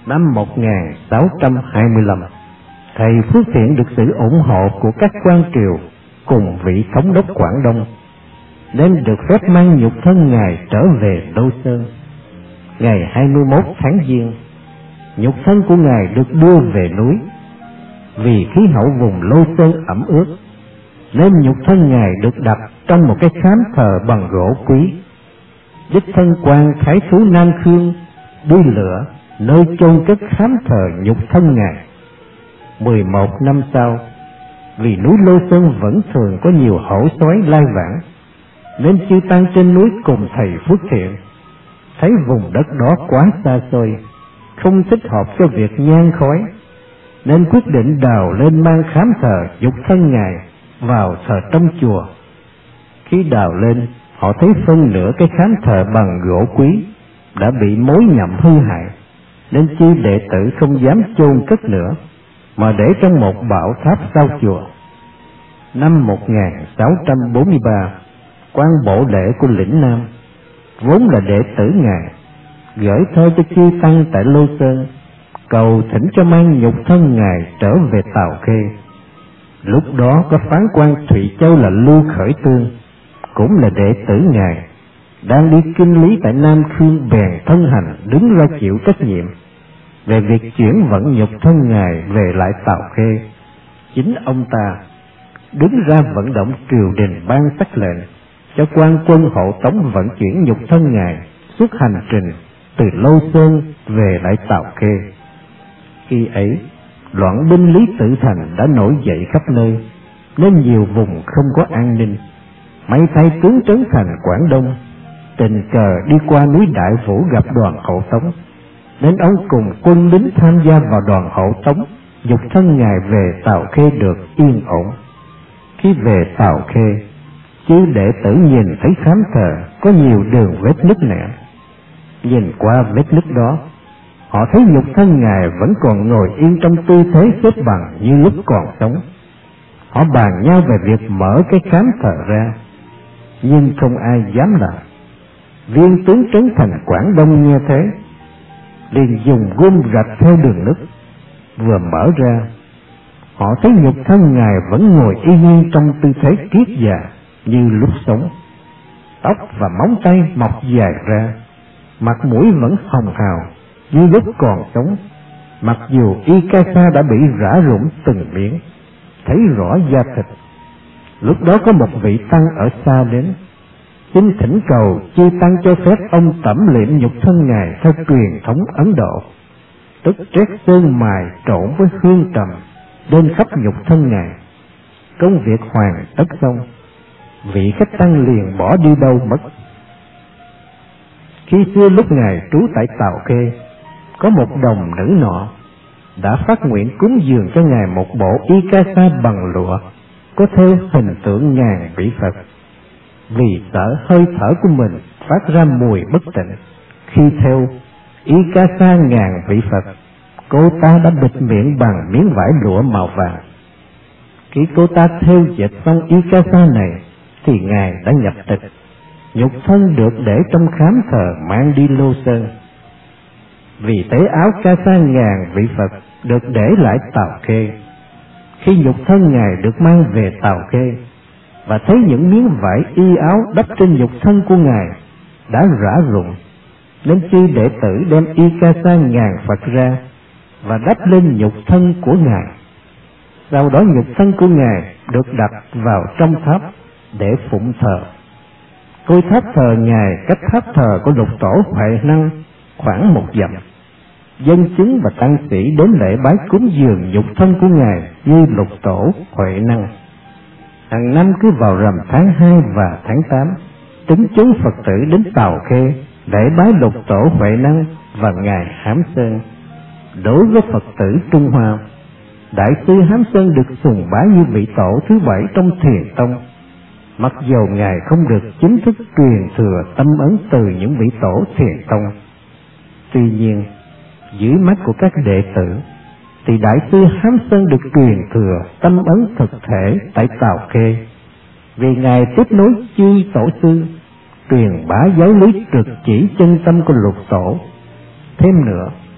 Năm 1625, thầy Phước Thiện được sự ủng hộ của các quan triều cùng vị thống đốc Quảng Đông, nên được phép mang nhục thân Ngài trở về Lô Sơn. Ngày 21 tháng Giêng, nhục thân của Ngài được đưa về núi. Vì khí hậu vùng Lô Sơn ẩm ướt, nên nhục thân Ngài được đặt trong một cái khám thờ bằng gỗ quý. Đích thân quan Thái thú Nam Khương đi lựa nơi chôn cất khám thờ nhục thân Ngài. 11 năm sau, vì núi Lô Sơn vẫn thường có nhiều hổ sói lai vãng, nên chư tăng trên núi cùng thầy Phước Thiện thấy vùng đất đó quá xa xôi, không thích hợp cho việc nhang khói, nên quyết định đào lên mang khám thờ nhục thân Ngài vào thờ trong chùa. Khi đào lên, họ thấy phân nửa cái khám thờ bằng gỗ quý đã bị mối nhậm hư hại, nên chư đệ tử không dám chôn cất nữa, mà để trong một bảo tháp sau chùa. Năm 1643, quan bộ lễ của lĩnh Nam, vốn là đệ tử Ngài, gửi thơ cho chư tăng tại Lô Sơn, cầu thỉnh cho mang nhục thân Ngài trở về Tào Khê. Lúc đó có phán quan Thụy Châu là Lưu Khởi Tương, cũng là đệ tử Ngài, đang đi kinh lý tại Nam Khương, bèn thân hành đứng ra chịu trách nhiệm về việc chuyển vận nhục thân Ngài về lại Tào Khê. Chính ông ta đứng ra vận động triều đình ban sắc lệnh cho quan quân hộ tống vận chuyển nhục thân Ngài suốt hành trình từ Lô Sơn về lại Tào Khê. Khi ấy, loạn binh Lý Tự Thành đã nổi dậy khắp nơi, nên nhiều vùng không có an ninh. May thay tướng Trấn Thành Quảng Đông tình cờ đi qua núi Đại Vũ gặp đoàn hộ tống, nên ông cùng quân lính tham gia vào đoàn hộ tống, nhục thân Ngài về Tào Khê được yên ổn. Khi về Tào Khê, chư đệ tử nhìn thấy khám thờ có nhiều đường vết nứt nẻ. Nhìn qua vết nứt đó, họ thấy nhục thân Ngài vẫn còn ngồi yên trong tư thế xếp bằng như lúc còn sống. Họ bàn nhau về việc mở cái khám thờ ra, nhưng không ai dám làm. Viên tướng Trấn Thành Quảng Đông nghe thế, liền dùng gươm rạch theo đường nứt. Vừa mở ra, họ thấy nhục thân Ngài vẫn ngồi y nguyên trong tư thế kiết già như lúc sống. Tóc và móng tay mọc dài ra, mặt mũi vẫn hồng hào như lúc còn sống, mặc dù y ca sa đã bị rã rụng từng miếng, thấy rõ da thịt. Lúc đó có một vị tăng ở xa đến, xin thỉnh cầu chư tăng cho phép ông tẩm liệm nhục thân Ngài theo truyền thống Ấn Độ, tức trét sơn mài trộn với hương trầm lên khắp nhục thân Ngài. Công việc hoàn tất xong, vị khách tăng liền bỏ đi đâu mất. Khi xưa lúc Ngài trú tại Tào Khê, có một đồng nữ nọ đã phát nguyện cúng dường cho Ngài một bộ y ca sa bằng lụa có theo hình tượng ngàn vị Phật. Vì sợ hơi thở của mình phát ra mùi bất tịnh khi theo y ca sa ngàn vị Phật, cô ta đã bịt miệng bằng miếng vải lụa màu vàng. Khi cô ta theo dệt xong y ca sa này thì Ngài đã nhập tịch, nhục thân được để trong khám thờ mang đi Lô Sơn. Vì tế áo ca sa ngàn vị Phật được để lại Tào Khê. Khi nhục thân Ngài được mang về Tào Khê và thấy những miếng vải y áo đắp trên nhục thân của Ngài đã rã rụng, nên chư đệ tử đem y ca sa ngàn Phật ra và đắp lên nhục thân của Ngài. Sau đó nhục thân của Ngài được đặt vào trong tháp để phụng thờ. Ngôi tháp thờ Ngài cách tháp thờ của Lục Tổ Huệ Năng khoảng 1 dặm. Dân chúng và tăng sĩ đến lễ bái cúng dường nhục thân của Ngài như Lục Tổ Huệ Năng. Hàng năm cứ vào rằm tháng 2 và tháng 8, tín chúng Phật tử đến Tào Khê để bái Lục Tổ Huệ Năng và Ngài Hám Sơn. Đối với Phật tử Trung Hoa, Đại sư Hám Sơn được sùng bái như vị tổ thứ 7 trong Thiền Tông, mặc dù Ngài không được chính thức truyền thừa tâm ấn từ những vị tổ Thiền Tông. Tuy nhiên, dưới mắt của các đệ tử, thì Đại sư Hám Sơn được truyền thừa tâm ấn thực thể tại Tào Khê, vì Ngài tiếp nối chư tổ sư, truyền bá giáo lý trực chỉ chân tâm của Lục Tổ. Thêm nữa,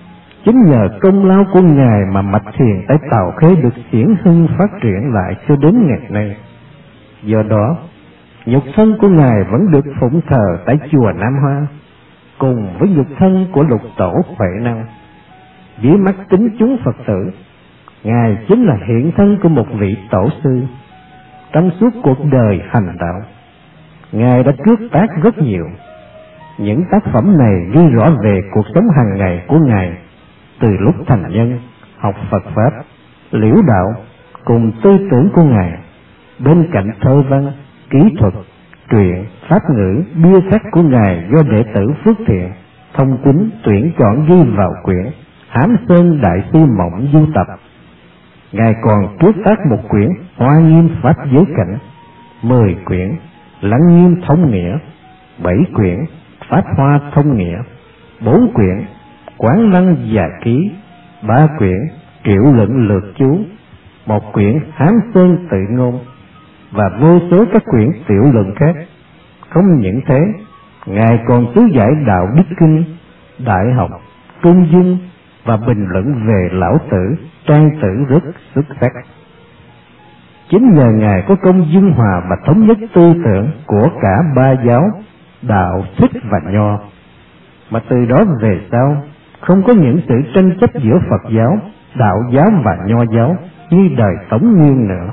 Chính nhờ công lao của Ngài mà mạch thiền tại Tào Khê được xiển hưng phát triển lại cho đến ngày nay. Do đó, nhục thân của Ngài vẫn được phụng thờ tại chùa Nam Hoa, cùng với nhục thân của lục tổ Huệ Năng. Dưới mắt tín chúng Phật tử, Ngài chính là hiện thân của một vị tổ sư. Trong suốt cuộc đời hành đạo, Ngài đã trước tác rất nhiều. Những tác phẩm này ghi rõ về cuộc sống hàng ngày của Ngài, từ lúc thành nhân, học Phật Pháp, liễu đạo, cùng tư tưởng của Ngài, bên cạnh thơ văn, kỹ thuật, truyện, pháp ngữ, bia sách của Ngài do đệ tử Phước Thiện, Thông Kính tuyển chọn ghi vào quyển Hám Sơn Đại Sư Mộng Du Tập. Ngài còn trước tác một quyển Hoa Nghiêm Pháp Giới Cảnh, 10 quyển Lăng Nghiêm Thông Nghĩa, 7 quyển Pháp Hoa Thông Nghĩa, 4 quyển Quán Lăng Già Ký, 3 quyển Triệu Luận Lược Chú, 1 quyển Hám Sơn Tự Ngôn, và vô số các quyển tiểu luận khác. Không những thế, Ngài còn chú giải Đạo Đức Kinh, Đại Học, Trung Dung và bình luận về Lão Tử, Trang Tử rất xuất sắc. Chính nhờ Ngài có công dung hòa và thống nhất tư tưởng của cả ba giáo, Đạo, Thích và Nho, mà từ đó về sau không có những sự tranh chấp giữa Phật giáo, Đạo giáo và Nho giáo như đời Tống Nguyên nữa.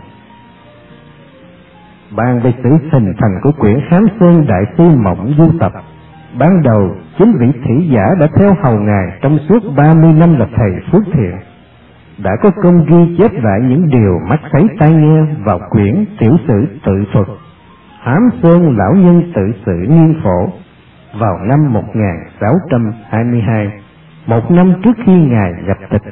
Bàn về sự hình thành của quyển Hám Sơn Đại Sư Mộng Du Tập, ban đầu chính vị thủy giả đã theo hầu Ngài trong suốt 30 năm là thầy Phước Thiện, đã có công ghi chép lại những điều mắt thấy tai nghe vào quyển Tiểu sử tự thuật Hám Sơn Lão Nhân Tự sự Niên Phổ vào năm 1622, một năm trước khi Ngài nhập tịch.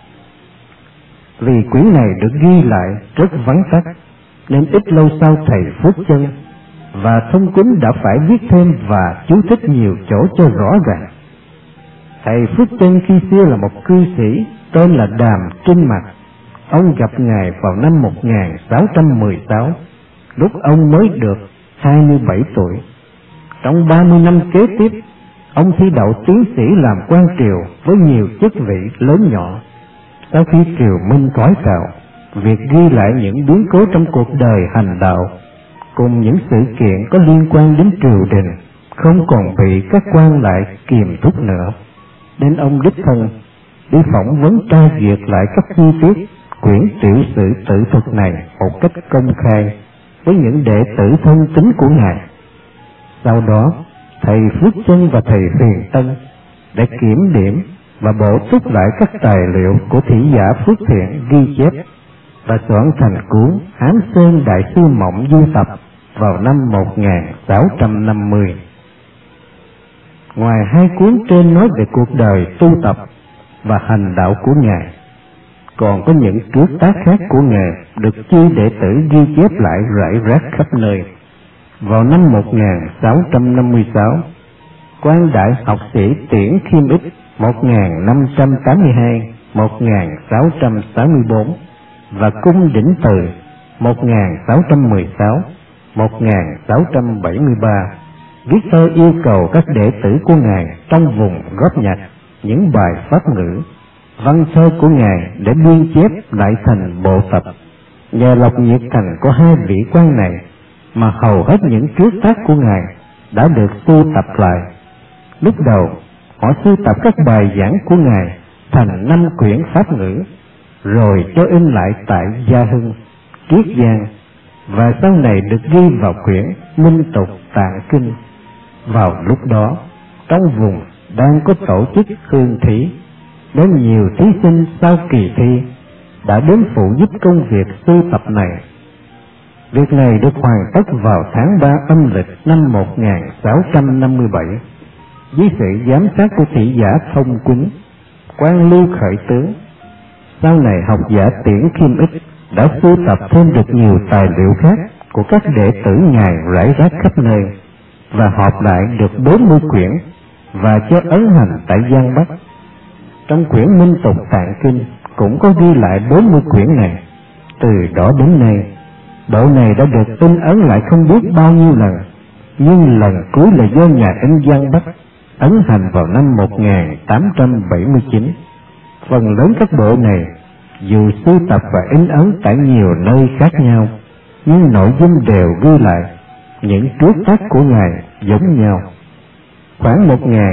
Vì quyển này được ghi lại rất vắn tắt, nên ít lâu sau thầy Phước Chân và Thông Kính đã phải viết thêm và chú thích nhiều chỗ cho rõ ràng. Thầy Phước Chân khi xưa là một cư sĩ tên là Đàm Trinh Mạc. Ông gặp Ngài vào năm 1616, lúc ông mới được 27 tuổi. Trong 30 năm kế tiếp, ông thi đậu tiến sĩ làm quan triều với nhiều chức vị lớn nhỏ. Sau khi triều Minh cõi cào, việc ghi lại những biến cố trong cuộc đời hành đạo cùng những sự kiện có liên quan đến triều đình không còn bị các quan lại kiềm thúc nữa, nên ông đích thân đi phỏng vấn tra duyệt lại các chi tiết quyển tiểu sử tự thuật này một cách công khai với những đệ tử thân tín của Ngài. Sau đó, thầy Phước Chân và thầy Huyền Tân đã kiểm điểm và bổ túc lại các tài liệu của thủy giả Phước Thiện ghi chép và soạn thành cuốn Hám Sơn Đại Sư Mộng Du Tập vào năm 1650. Ngoài hai cuốn trên nói về cuộc đời tu tập và hành đạo của Ngài, còn có những trước tác khác của Ngài được chư đệ tử ghi chép lại rải rác khắp nơi. Vào năm 1656, quan đại học sĩ Tiễn Khiêm Ích 1582-1664 và Cung Đỉnh Từ 1616-1673 viết thơ yêu cầu các đệ tử của Ngài trong vùng góp nhặt những bài pháp ngữ, văn thơ của Ngài để biên chép lại thành bộ tập. Nhờ lộc nhiệt thành của hai vị quan này mà hầu hết những trước tác của Ngài đã được sưu tập lại. Lúc đầu, họ sưu tập các bài giảng của Ngài thành 5 quyển pháp ngữ, rồi cho in lại tại Gia Hưng, Kiết Giang, và sau này được ghi vào quyển Minh Tục Tạng Kinh. Vào lúc đó, trong vùng đang có tổ chức hương thí, nên nhiều thí sinh sau kỳ thi đã đến phụ giúp công việc sưu tập này. Việc này được hoàn tất vào tháng 3 âm lịch năm 1657, dưới sự giám sát của thị giả Thông Kính, quan Lưu Khởi Tướng. Sau này học giả Tiễn Khiêm Ích đã sưu tập thêm được nhiều tài liệu khác của các đệ tử Ngài rải rác khắp nơi, và họp lại được 40 quyển và cho ấn hành tại Giang Bắc. Trong quyển Minh Tục Tạng Kinh cũng có ghi lại 40 quyển này. Từ đó đến nay, bộ này đã được in ấn lại không biết bao nhiêu lần, nhưng lần cuối là do nhà in Giang Bắc ấn hành vào năm 1879, Phần lớn các bộ này dù sưu tập và in ấn tại nhiều nơi khác nhau, nhưng nội dung đều ghi lại những trước tác của Ngài giống nhau. Khoảng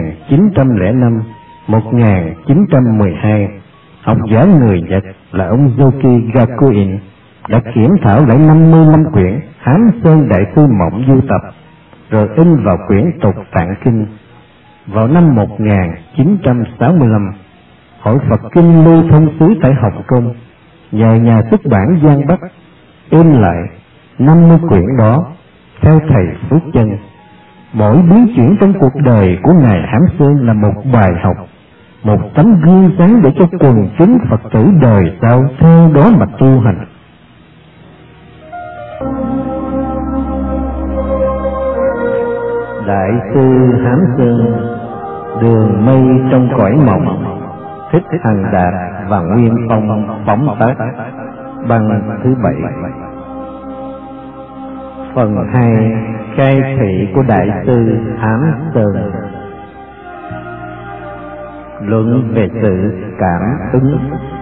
1905-1912, học giả người Nhật là ông Yoki Gakuin đã kiểm thảo lại 55 quyển Hám Sơn Đại Sư Mộng du tập, rồi in vào quyển Tục Tạng Kinh. Vào năm 1965, Hội Phật Kinh lưu thông xứ tại Hồng Kông nhờ nhà xuất bản Giang Bắc in lại 50 quyển đó theo thầy Phước Chân. Mỗi biến chuyển trong cuộc đời của Ngài Hám Sơn là một bài học, một tấm gương sáng để cho quần chúng Phật tử đời sau theo đó mà tu hành. Đại sư Hám Sơn, Đường Mây trong cõi mộng, Thích Hằng Đạt và Nguyên Phong phóng tác, băng thứ 7. Phần 2. Khai thị của Đại sư Hám Sơn. Luận về sự cảm ứng.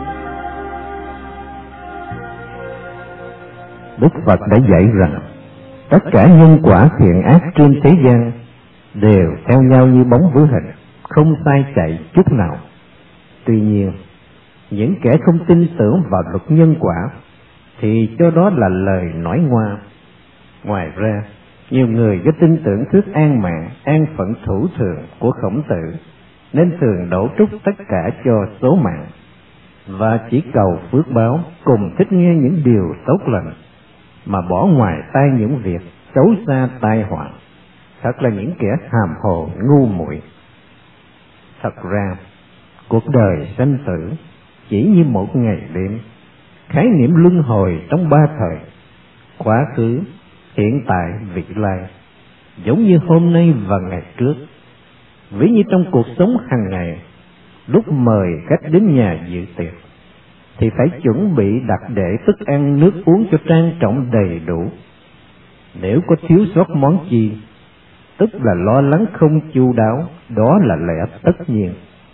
Đức Phật đã dạy rằng tất cả nhân quả thiện ác trên thế gian đều theo nhau như bóng với hình, không sai chạy chút nào. Tuy nhiên, những kẻ không tin tưởng vào luật nhân quả thì cho đó là lời nói ngoa. Ngoài ra, nhiều người do tin tưởng thuyết an mạng, an phận thủ thường của Khổng Tử nên thường đổ trút tất cả cho số mạng và chỉ cầu phước báo cùng thích nghe những điều tốt lành mà bỏ ngoài tai những việc xấu xa tai họa. Thật là những kẻ hàm hồ ngu muội. Thật ra, cuộc đời sanh tử chỉ như một ngày đêm, khái niệm luân hồi trong ba thời: quá khứ, hiện tại, vị lai, giống như hôm nay và ngày trước. Ví như trong cuộc sống hàng ngày, lúc mời khách đến nhà dự tiệc thì phải chuẩn bị đặt để thức ăn nước uống cho trang trọng đầy đủ. Nếu có thiếu sót món chi, tức là lo lắng không chu đáo, đó là lẽ tất nhiên.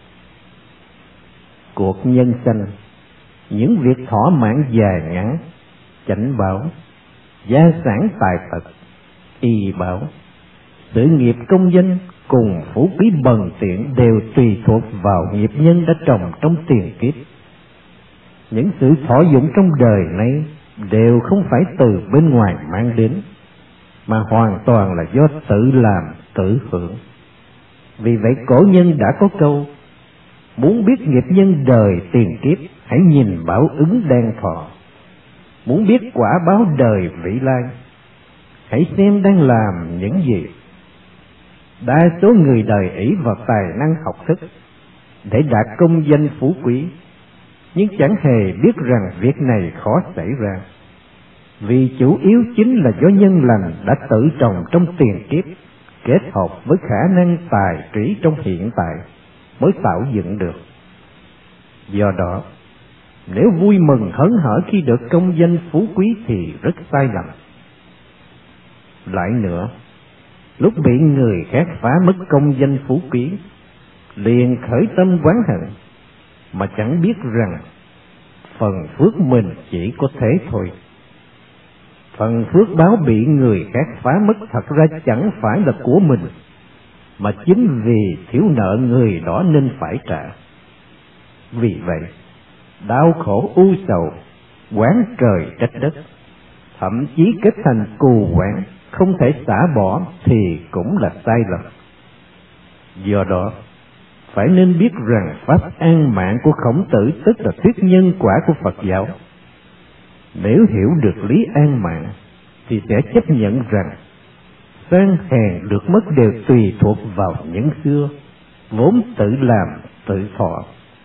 Cuộc nhân sanh, những việc thỏa mãn dài ngắn, chánh báo, gia sản tài vật, y báo, sự nghiệp công danh cùng phú quý bần tiện đều tùy thuộc vào nghiệp nhân đã trồng trong tiền kiếp. Những sự thọ dụng trong đời này đều không phải từ bên ngoài mang đến, mà hoàn toàn là do tự làm, tự hưởng. Vì vậy cổ nhân đã có câu: muốn biết nghiệp nhân đời tiền kiếp, hãy nhìn báo ứng đang thọ. Muốn biết quả báo đời vị lai, hãy xem đang làm những gì. Đa số người đời ỷ vào tài năng học thức để đạt công danh phú quý, nhưng chẳng hề biết rằng việc này khó xảy ra, vì chủ yếu chính là do nhân lành đã tự trồng trong tiền kiếp, kết hợp với khả năng tài trí trong hiện tại mới tạo dựng được. Do đó, nếu vui mừng hớn hở khi được công danh phú quý thì rất sai lầm. Lại nữa, lúc bị người khác phá mất công danh phú quý, liền khởi tâm oán hận, mà chẳng biết rằng phần phước mình chỉ có thế thôi. Phần phước báo bị người khác phá mất thật ra chẳng phải là của mình, mà chính vì thiếu nợ người đó nên phải trả. Vì vậy, đau khổ u sầu, oán trời trách đất, thậm chí kết thành cù oán không thể xả bỏ thì cũng là sai lầm. Do đó, phải nên biết rằng pháp an mạng của Khổng Tử tức là thuyết nhân quả của Phật giáo. Nếu hiểu được lý an mạng thì sẽ chấp nhận rằng sang hèn được mất đều tùy thuộc vào nhân xưa, vốn tự làm tự thọ.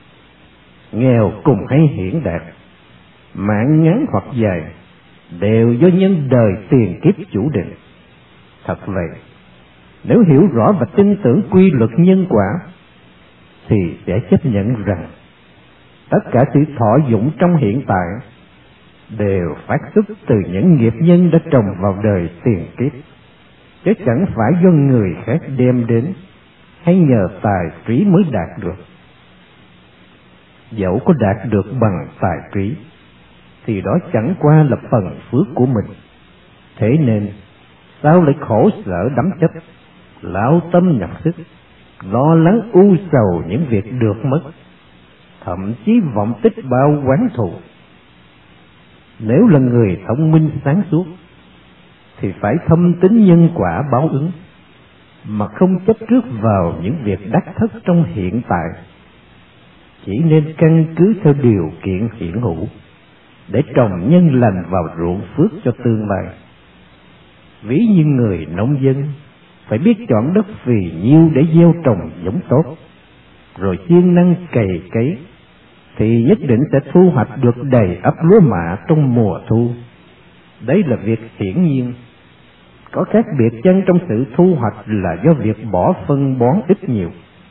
Nghèo cùng hay hiển đạt, mạng ngắn hoặc dài, đều do nhân đời tiền kiếp chủ định. Thật vậy, nếu hiểu rõ và tin tưởng quy luật nhân quả thì sẽ chấp nhận rằng tất cả sự thọ dụng trong hiện tại đều phát xuất từ những nghiệp nhân đã trồng vào đời tiền kiếp, chứ chẳng phải do người khác đem đến hay nhờ tài trí mới đạt được. dẫu có đạt được bằng tài trí, thì đó chẳng qua là phần phước của mình. Thế nên, sao lại khổ sở đắm chấp, lao tâm nhập sức, lo lắng u sầu những việc được mất, thậm chí vọng tích bao oán thù? Nếu là người thông minh sáng suốt, thì phải thâm tín nhân quả báo ứng, mà không chấp trước vào những việc đắc thất trong hiện tại, chỉ nên căn cứ theo điều kiện hiện hữu để trồng nhân lành vào ruộng phước cho tương lai. Ví như người nông dân phải biết chọn đất phì nhiêu để gieo trồng giống tốt, rồi siêng năng cày cấy, thì nhất định sẽ thu hoạch được đầy ắp lúa mạ trong mùa thu. Đấy là việc hiển nhiên. Có khác biệt chăng trong sự thu hoạch là do việc bỏ phân bón ít nhiều?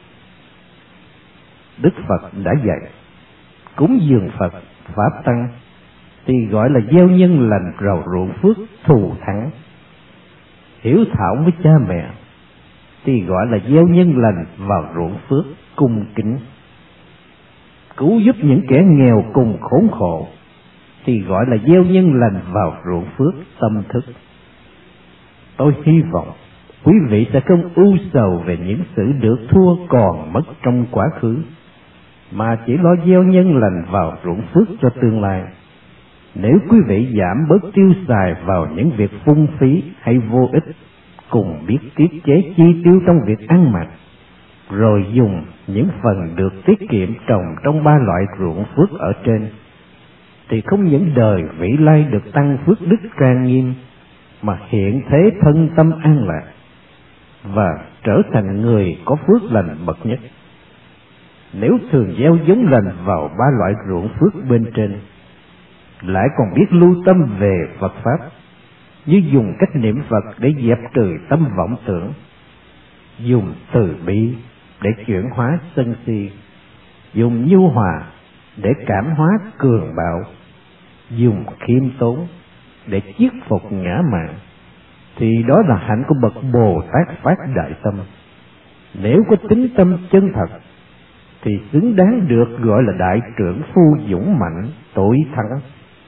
Đức Phật đã dạy, cúng dường Phật, Pháp Tăng thì gọi là gieo nhân lành vào ruộng phước thù thắng. Hiếu thảo với cha mẹ thì gọi là gieo nhân lành vào ruộng phước cung kính. Cứu giúp những kẻ nghèo cùng khốn khổ thì gọi là gieo nhân lành vào ruộng phước tâm thức. Tôi hy vọng quý vị sẽ không ưu sầu về những sự được thua còn mất trong quá khứ, mà chỉ lo gieo nhân lành vào ruộng phước cho tương lai. Nếu quý vị giảm bớt tiêu xài vào những việc phung phí hay vô ích, cùng biết tiết chế chi tiêu trong việc ăn mặc, rồi dùng những phần được tiết kiệm trồng trong 3 loại ruộng phước ở trên, thì không những đời vị lai được tăng phước đức trang nghiêm, mà hiện thế thân tâm an lạc và trở thành người có phước lành bậc nhất. Nếu thường gieo giống lành vào 3 loại ruộng phước bên trên, lại còn biết lưu tâm về Phật Pháp, như dùng cách niệm Phật để dẹp trừ tâm vọng tưởng, dùng từ bi để chuyển hóa sân si, dùng nhu hòa để cảm hóa cường bạo, dùng khiêm tốn để chiết phục ngã mạn, thì đó là hạnh của bậc Bồ Tát phát đại tâm. Nếu có tính tâm chân thật thì xứng đáng được gọi là đại trưởng phu dũng mạnh tối thắng.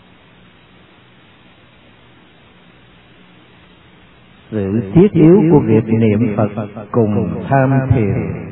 Sự thiết yếu của việc niệm Phật cùng tham thiền.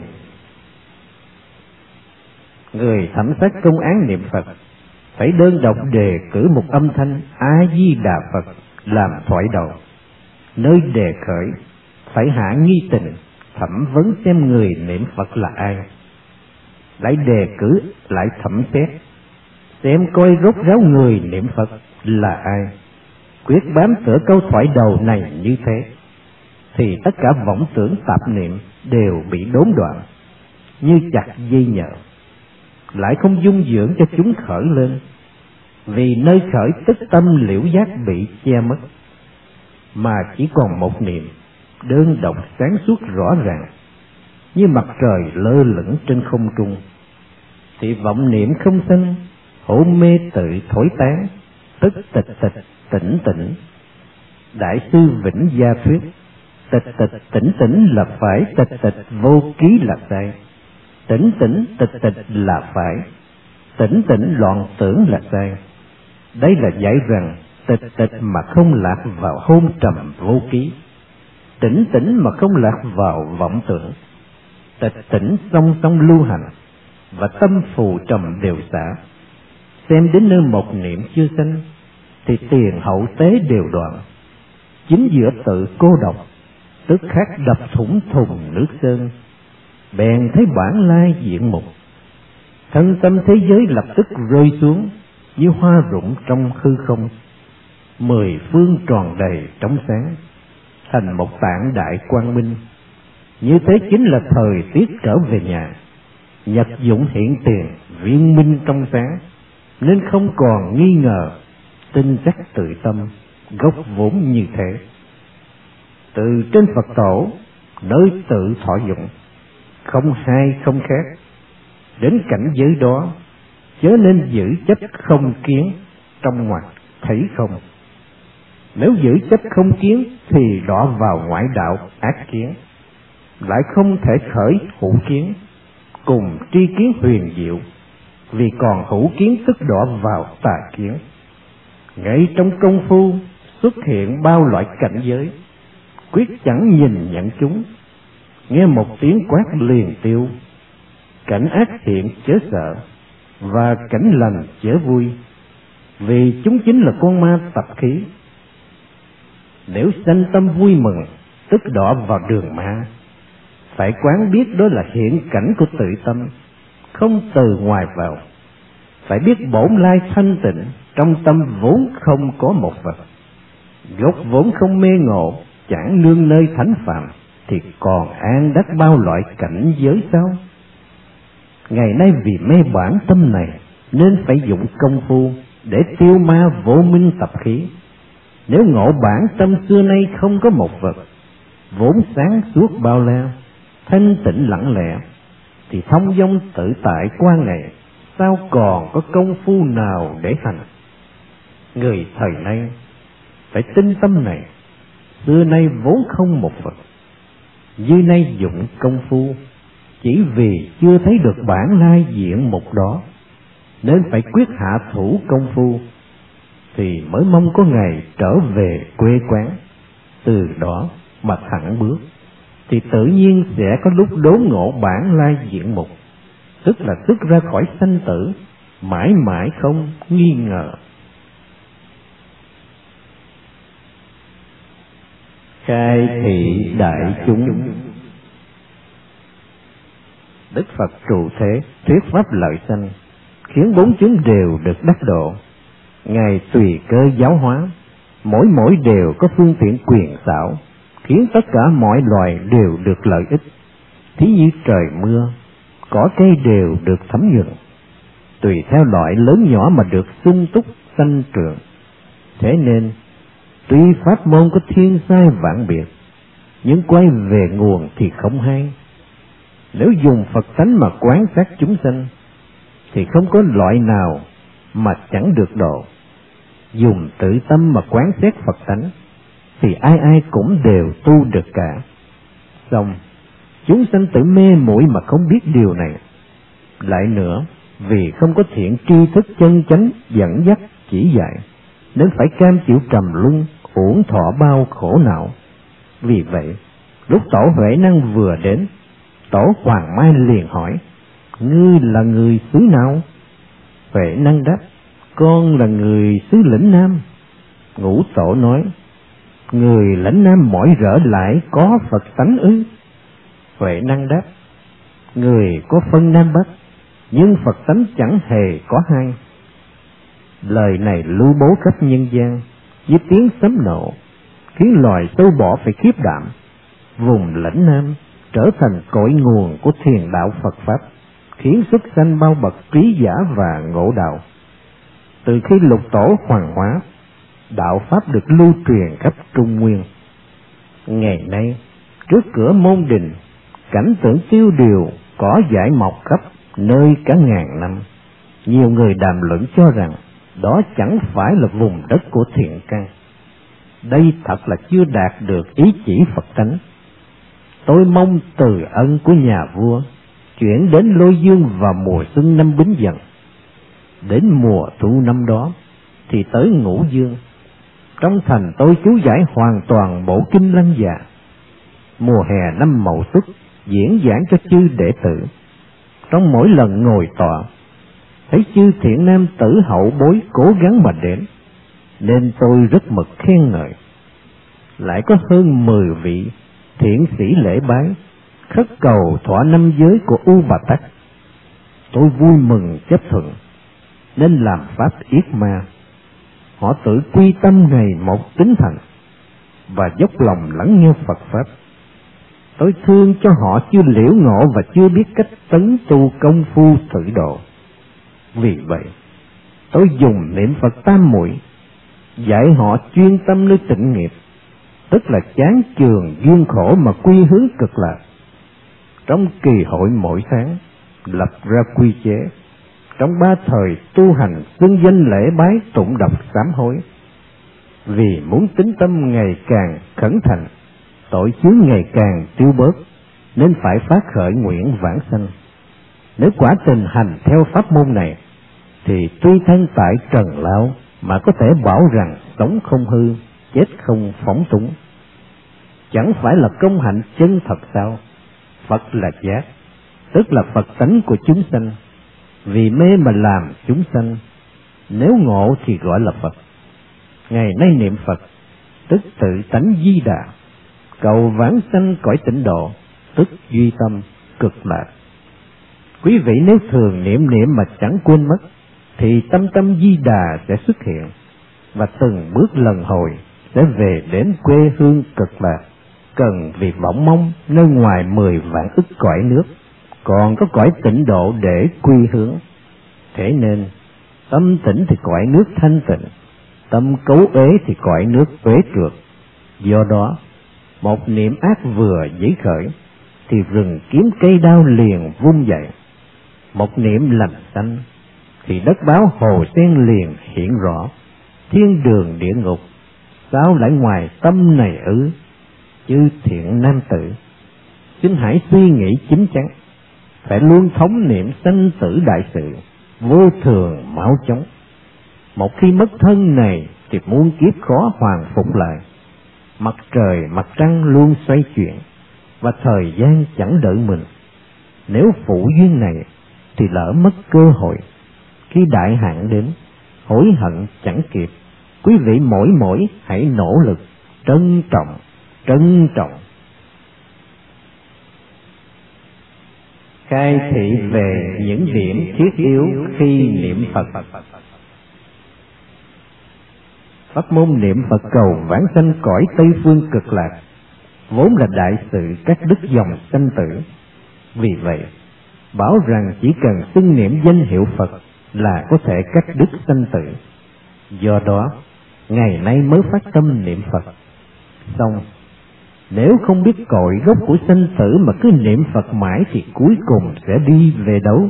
Người thẩm sát công án niệm Phật phải đơn độc đề cử một âm thanh A Di Đà Phật làm thoại đầu. Nơi đề khởi phải hạ nghi tình, thẩm vấn xem người niệm Phật là ai, lại đề cử lại thẩm xét xem coi rốt ráo người niệm Phật là ai. Quyết bám tựa câu thoại đầu này như thế, thì tất cả vọng tưởng tạp niệm đều bị đốn đoạn như chặt dây nhợ, lại không dung dưỡng cho chúng khởi lên, vì nơi khởi tức tâm liễu giác bị che mất, mà chỉ còn một niệm đơn độc sáng suốt rõ ràng như mặt trời lơ lửng trên không trung, thì vọng niệm không sanh, hôn mê tự thổi tán, tức tịch tịch tỉnh tỉnh. Đại sư Vĩnh Gia thuyết, tịch tịch tỉnh tỉnh là phải, tịch tịch vô ký là sai, tỉnh tỉnh tịch tịch là phải, tỉnh tỉnh loạn tưởng là sai. Đây là dạy rằng tịch tịch mà không lạc vào hôn trầm vô ký, tỉnh tỉnh mà không lạc vào vọng tưởng, tịch tỉnh song song lưu hành, và tâm phù trầm đều xả. Xem đến nơi một niệm chưa sanh thì tiền hậu tế đều đoạn. Chính giữa tự cô độc, tức khắc đập thủng thùng nước sơn, bèn thấy bản lai diện mục. Thân tâm thế giới lập tức rơi xuống như hoa rụng trong hư không, 10 phương tròn đầy trong sáng, thành một tạng đại quang minh. Như thế chính là thời tiết trở về nhà, nhật dụng hiện tiền, viên minh trong sáng, nên không còn nghi ngờ, tin chắc tự tâm, gốc vốn như thế. Từ trên Phật tổ, nơi tự thọ dụng, không hai không khác, đến cảnh giới đó, chớ nên giữ chấp không kiến, trong ngoặt thấy không. Nếu giữ chấp không kiến thì đọa vào ngoại đạo ác kiến, lại không thể khởi hữu kiến, cùng tri kiến huyền diệu, vì còn hữu kiến thức đọa vào tà kiến. Ngay trong công phu xuất hiện bao loại cảnh giới, quyết chẳng nhìn nhận chúng, nghe một tiếng quát liền tiêu. Cảnh ác hiện chớ sợ, và cảnh lành chớ vui, vì chúng chính là con ma tập khí. Nếu sanh tâm vui mừng, tức đọa vào đường ma. Phải quán biết đó là hiện cảnh của tự tâm, không từ ngoài vào. Phải biết bổn lai thanh tịnh, trong tâm vốn không có một vật. Gốc vốn không mê ngộ, chẳng nương nơi thánh phạm, thì còn an đắc bao loại cảnh giới sao? Ngày nay vì mê bản tâm này, nên phải dụng công phu để tiêu ma vô minh tập khí. Nếu ngộ bản tâm xưa nay không có một vật, vốn sáng suốt bao la, thanh tịnh lặng lẽ, thì thông dong tự tại qua ngày, sao còn có công phu nào để hành? Người thời nay phải tin tâm này, xưa nay vốn không một vật. Như nay dụng công phu, chỉ vì chưa thấy được bản lai diện mục đó, nên phải quyết hạ thủ công phu, thì mới mong có ngày trở về quê quán. Từ đó mà thẳng bước, thì tự nhiên sẽ có lúc đốn ngộ bản lai diện mục, tức là xuất ra khỏi sanh tử, mãi mãi không nghi ngờ. Khai thị đại chúng. Đức Phật trụ thế thuyết pháp lợi sanh, khiến bốn chúng đều được đắc độ. Ngài tùy cơ giáo hóa, mỗi đều có phương tiện quyền xảo, khiến tất cả mọi loài đều được lợi ích. Thí như trời mưa, cỏ cây đều được thấm nhuận, tùy theo loại lớn nhỏ mà được sung túc sanh trưởng. Thế nên tuy pháp môn có thiên sai vạn biệt, nhưng quay về nguồn thì không hay. Nếu dùng Phật tánh mà quán sát chúng sanh, thì không có loại nào mà chẳng được độ. Dùng tự tâm mà quán xét Phật tánh, thì ai ai cũng đều tu được cả. Xong, chúng sanh tự mê muội mà không biết điều này. Lại nữa, vì không có thiện tri thức chân chánh dẫn dắt chỉ dạy, nên phải cam chịu trầm luân, uổng thọ bao khổ não. Vì vậy, lúc Tổ Huệ Năng vừa đến, Tổ Hoàng Mai liền hỏi: ngươi là người xứ nào? Huệ Năng đáp: con là người xứ Lĩnh Nam. Ngũ Tổ nói: người Lĩnh Nam mỏi rỡ lại có Phật tánh ư? Huệ Năng đáp: người có phân Nam Bắc, nhưng Phật tánh chẳng hề có hai. Lời này lưu bố khắp nhân gian, với tiếng sấm nổ, khiến loài sâu bọ phải khiếp đảm. Vùng Lĩnh Nam trở thành cội nguồn của thiền đạo Phật Pháp, khiến xuất sanh bao bậc trí giả và ngộ đạo. Từ khi Lục Tổ hoàng hóa, đạo Pháp được lưu truyền khắp Trung Nguyên. Ngày nay, trước cửa môn đình, cảnh tượng tiêu điều, cỏ dại mọc khắp nơi cả ngàn năm. Nhiều người đàm luận cho rằng đó chẳng phải là vùng đất của thiện căn. Đây thật là chưa đạt được ý chỉ Phật tánh. Tôi mong từ ân của nhà vua chuyển đến Lôi Dương vào mùa xuân năm Bính Dần. Đến mùa thu năm đó thì tới Ngũ Dương. Trong thành tôi chú giải hoàn toàn bộ kinh Lăng Già. Mùa hè năm Mậu Tuất diễn giảng cho chư đệ tử. Trong mỗi lần ngồi tọa, thấy chư thiện nam tử hậu bối cố gắng mà đến, nên tôi rất mực khen ngợi. Lại có hơn 10 vị thiện sĩ lễ bái, khất cầu thọ năm giới của U Bà Tắc. Tôi vui mừng chấp thuận, nên làm pháp yết ma. Họ tự quy tâm ngày một tín thành, và dốc lòng lắng nghe Phật Pháp. Tôi thương cho họ chưa liễu ngộ và chưa biết cách tấn tu công phu thử độ. Vì vậy, tôi dùng niệm Phật tam muội dạy họ chuyên tâm nơi tịnh nghiệp, tức là chán chường duyên khổ mà quy hướng cực lạc. Trong kỳ hội mỗi tháng lập ra quy chế, trong 3 thời tu hành xưng danh lễ bái tụng đọc sám hối. Vì muốn tín tâm ngày càng khẩn thành, tội chướng ngày càng tiêu bớt, nên phải phát khởi nguyện vãng sanh. Nếu quả tình hành theo pháp môn này, thì tuy thân tại trần lao mà có thể bảo rằng sống không hư, chết không phóng túng. Chẳng phải là công hạnh chân thật sao? Phật là giác, tức là Phật tánh của chúng sanh. Vì mê mà làm chúng sanh, nếu ngộ thì gọi là Phật. Ngày nay niệm Phật, tức tự tánh Di Đà, cầu vãng sanh cõi tịnh độ, tức duy tâm cực lạc. Quý vị nếu thường niệm mà chẳng quên mất, thì tâm Di Đà sẽ xuất hiện, và từng bước lần hồi sẽ về đến quê hương cực lạc. Cần vì vọng mong nơi ngoài 10 vạn ức cõi nước, còn có cõi tịnh độ để quy hướng. Thế nên tâm tĩnh thì cõi nước thanh tịnh, tâm cấu uế thì cõi nước uế trượt. Do đó một niệm ác vừa dấy khởi, thì rừng kiếm cây đao liền vung dậy. Một niệm lành sanh, thì đất báo hồ sen liền hiện rõ. Thiên đường địa ngục, sao lại ngoài tâm này ư? Chư thiện nam tử, xin hãy suy nghĩ chính chắn, phải luôn thống niệm sanh tử đại sự, vô thường mau chóng. Một khi mất thân này thì muôn kiếp khó hoàn phục lại. Mặt trời mặt trăng luôn xoay chuyển, và thời gian chẳng đợi mình. Nếu phụ duyên này thì lỡ mất cơ hội. Khi đại hạn đến, hối hận chẳng kịp. Quý vị mỗi hãy nỗ lực, trân trọng. Khai thị về những điểm thiết yếu khi niệm Phật. Pháp môn niệm Phật cầu vãng sanh cõi Tây Phương cực lạc vốn là đại sự cắt đứt dòng sanh tử. Vì vậy, bảo rằng chỉ cần xưng niệm danh hiệu Phật là có thể cắt đứt sanh tử. Do đó, ngày nay mới phát tâm niệm Phật. Xong, nếu không biết cội gốc của sanh tử mà cứ niệm Phật mãi thì cuối cùng sẽ đi về đâu?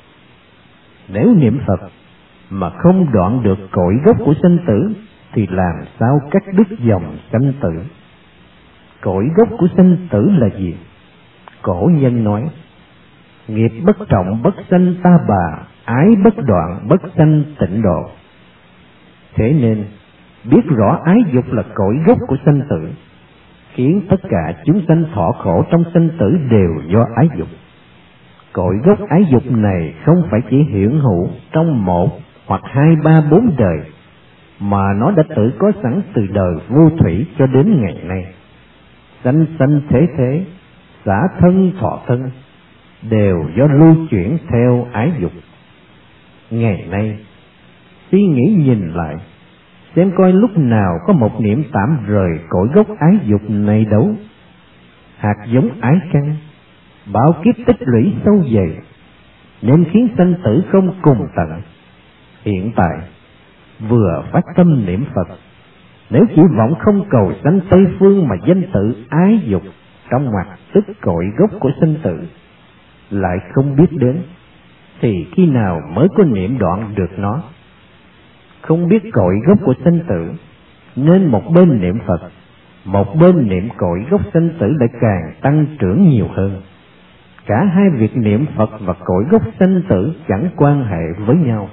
Nếu niệm Phật mà không đoạn được cội gốc của sanh tử thì làm sao cắt đứt dòng sanh tử? Cội gốc của sanh tử là gì? Cổ nhân nói: nghiệp bất trọng bất sanh ta bà, ái bất đoạn bất sanh tịnh độ. Thế nên biết rõ ái dục là cội gốc của sanh tử, khiến tất cả chúng sanh thọ khổ trong sanh tử đều do ái dục. Cội gốc ái dục này không phải chỉ hiện hữu trong 1 hoặc 2, 3, 4 đời, mà nó đã tự có sẵn từ đời vô thủy cho đến ngày nay. Sanh sanh thế, xả thân thọ thân, đều do lưu chuyển theo ái dục. Ngày nay, suy nghĩ nhìn lại, xem coi lúc nào có một niệm tạm rời cội gốc ái dục này đâu. Hạt giống ái căn, bao kiếp tích lũy sâu dày, nên khiến sanh tử không cùng tận. Hiện tại, vừa phát tâm niệm Phật, nếu chỉ vọng không cầu sanh Tây Phương mà danh tự ái dục trong ngoặc tức cội gốc của sanh tử lại không biết đến, thì khi nào mới có niệm đoạn được nó? Không biết cội gốc của sanh tử, nên một bên niệm Phật, một bên niệm cội gốc sanh tử lại càng tăng trưởng nhiều hơn. Cả hai việc niệm Phật và cội gốc sanh tử chẳng quan hệ với nhau.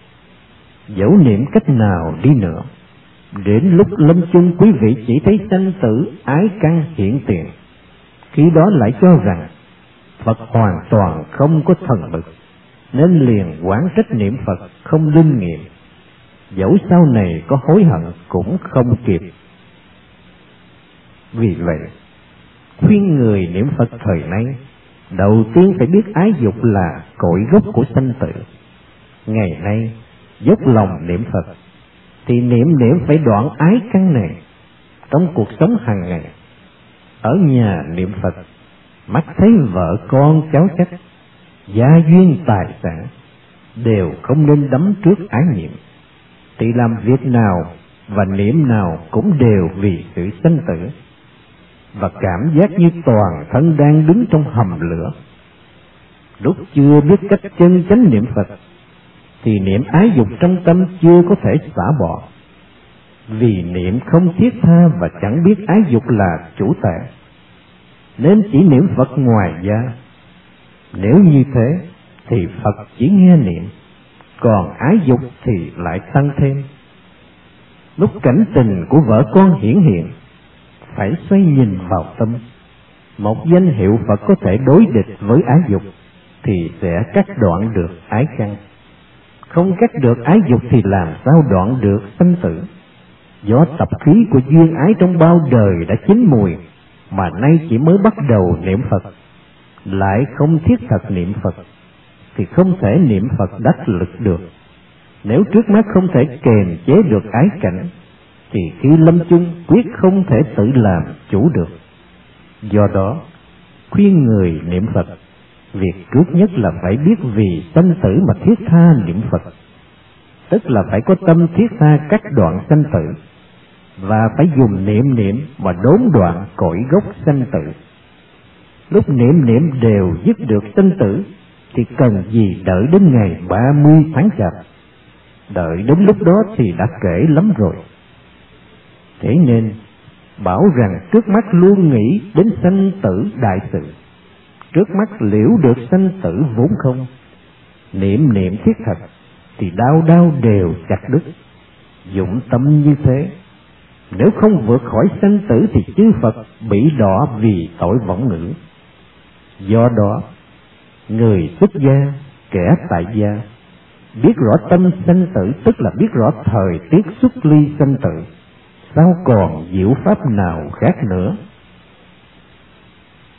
Dẫu niệm cách nào đi nữa, đến lúc lâm chung quý vị chỉ thấy sanh tử ái căn hiện tiền, khi đó lại cho rằng Phật hoàn toàn không có thần lực, nên liền oán trách niệm Phật không linh nghiệm. Dẫu sau này có hối hận cũng không kịp. Vì vậy, khuyên người niệm Phật thời nay, đầu tiên phải biết ái dục là cội gốc của sanh tử. Ngày nay, dốc lòng niệm Phật, thì niệm phải đoạn ái căn này. Trong cuộc sống hàng ngày, ở nhà niệm Phật, mắt thấy vợ con cháu chắc, gia duyên tài sản, đều không nên đắm trước ái niệm. Thì làm việc nào và niệm nào cũng đều vì sự sanh tử, và cảm giác như toàn thân đang đứng trong hầm lửa. Lúc chưa biết cách chân chánh niệm Phật, thì niệm ái dục trong tâm chưa có thể xả bỏ. Vì niệm không thiết tha và chẳng biết ái dục là chủ tể, nên chỉ niệm Phật ngoài ra. Nếu như thế, thì Phật chỉ nghe niệm, còn ái dục thì lại tăng thêm. Lúc cảnh tình của vợ con hiển hiện, phải xoay nhìn vào tâm. Một danh hiệu Phật có thể đối địch với ái dục thì sẽ cắt đoạn được ái căn. Không cắt được ái dục thì làm sao đoạn được sanh tử. Do tập khí của duyên ái trong bao đời đã chín mùi, mà nay chỉ mới bắt đầu niệm Phật, lại không thiết thật niệm Phật, thì không thể niệm Phật đắc lực được. Nếu trước mắt không thể kềm chế được ái cảnh, thì khi lâm chung quyết không thể tự làm chủ được. Do đó, khuyên người niệm Phật, việc trước nhất là phải biết vì sanh tử mà thiết tha niệm Phật, tức là phải có tâm thiết tha cắt đoạn sanh tử, và phải dùng niệm mà đốn đoạn cội gốc sanh tử. Lúc niệm đều dứt được sanh tử, thì cần gì đợi đến ngày 30 tháng Chạp. Đợi đến lúc đó thì đã trễ lắm rồi. Thế nên bảo rằng trước mắt luôn nghĩ đến sanh tử đại sự, trước mắt liễu được sanh tử vốn không. Niệm thiết thật thì đau đều chặt đứt. Dụng tâm như thế, nếu không vượt khỏi sanh tử thì chư Phật bị đọa vì tội võng ngữ. Do đó, người xuất gia, kẻ tại gia, biết rõ tâm sanh tử, tức là biết rõ thời tiết xuất ly sanh tử, sao còn diệu pháp nào khác nữa.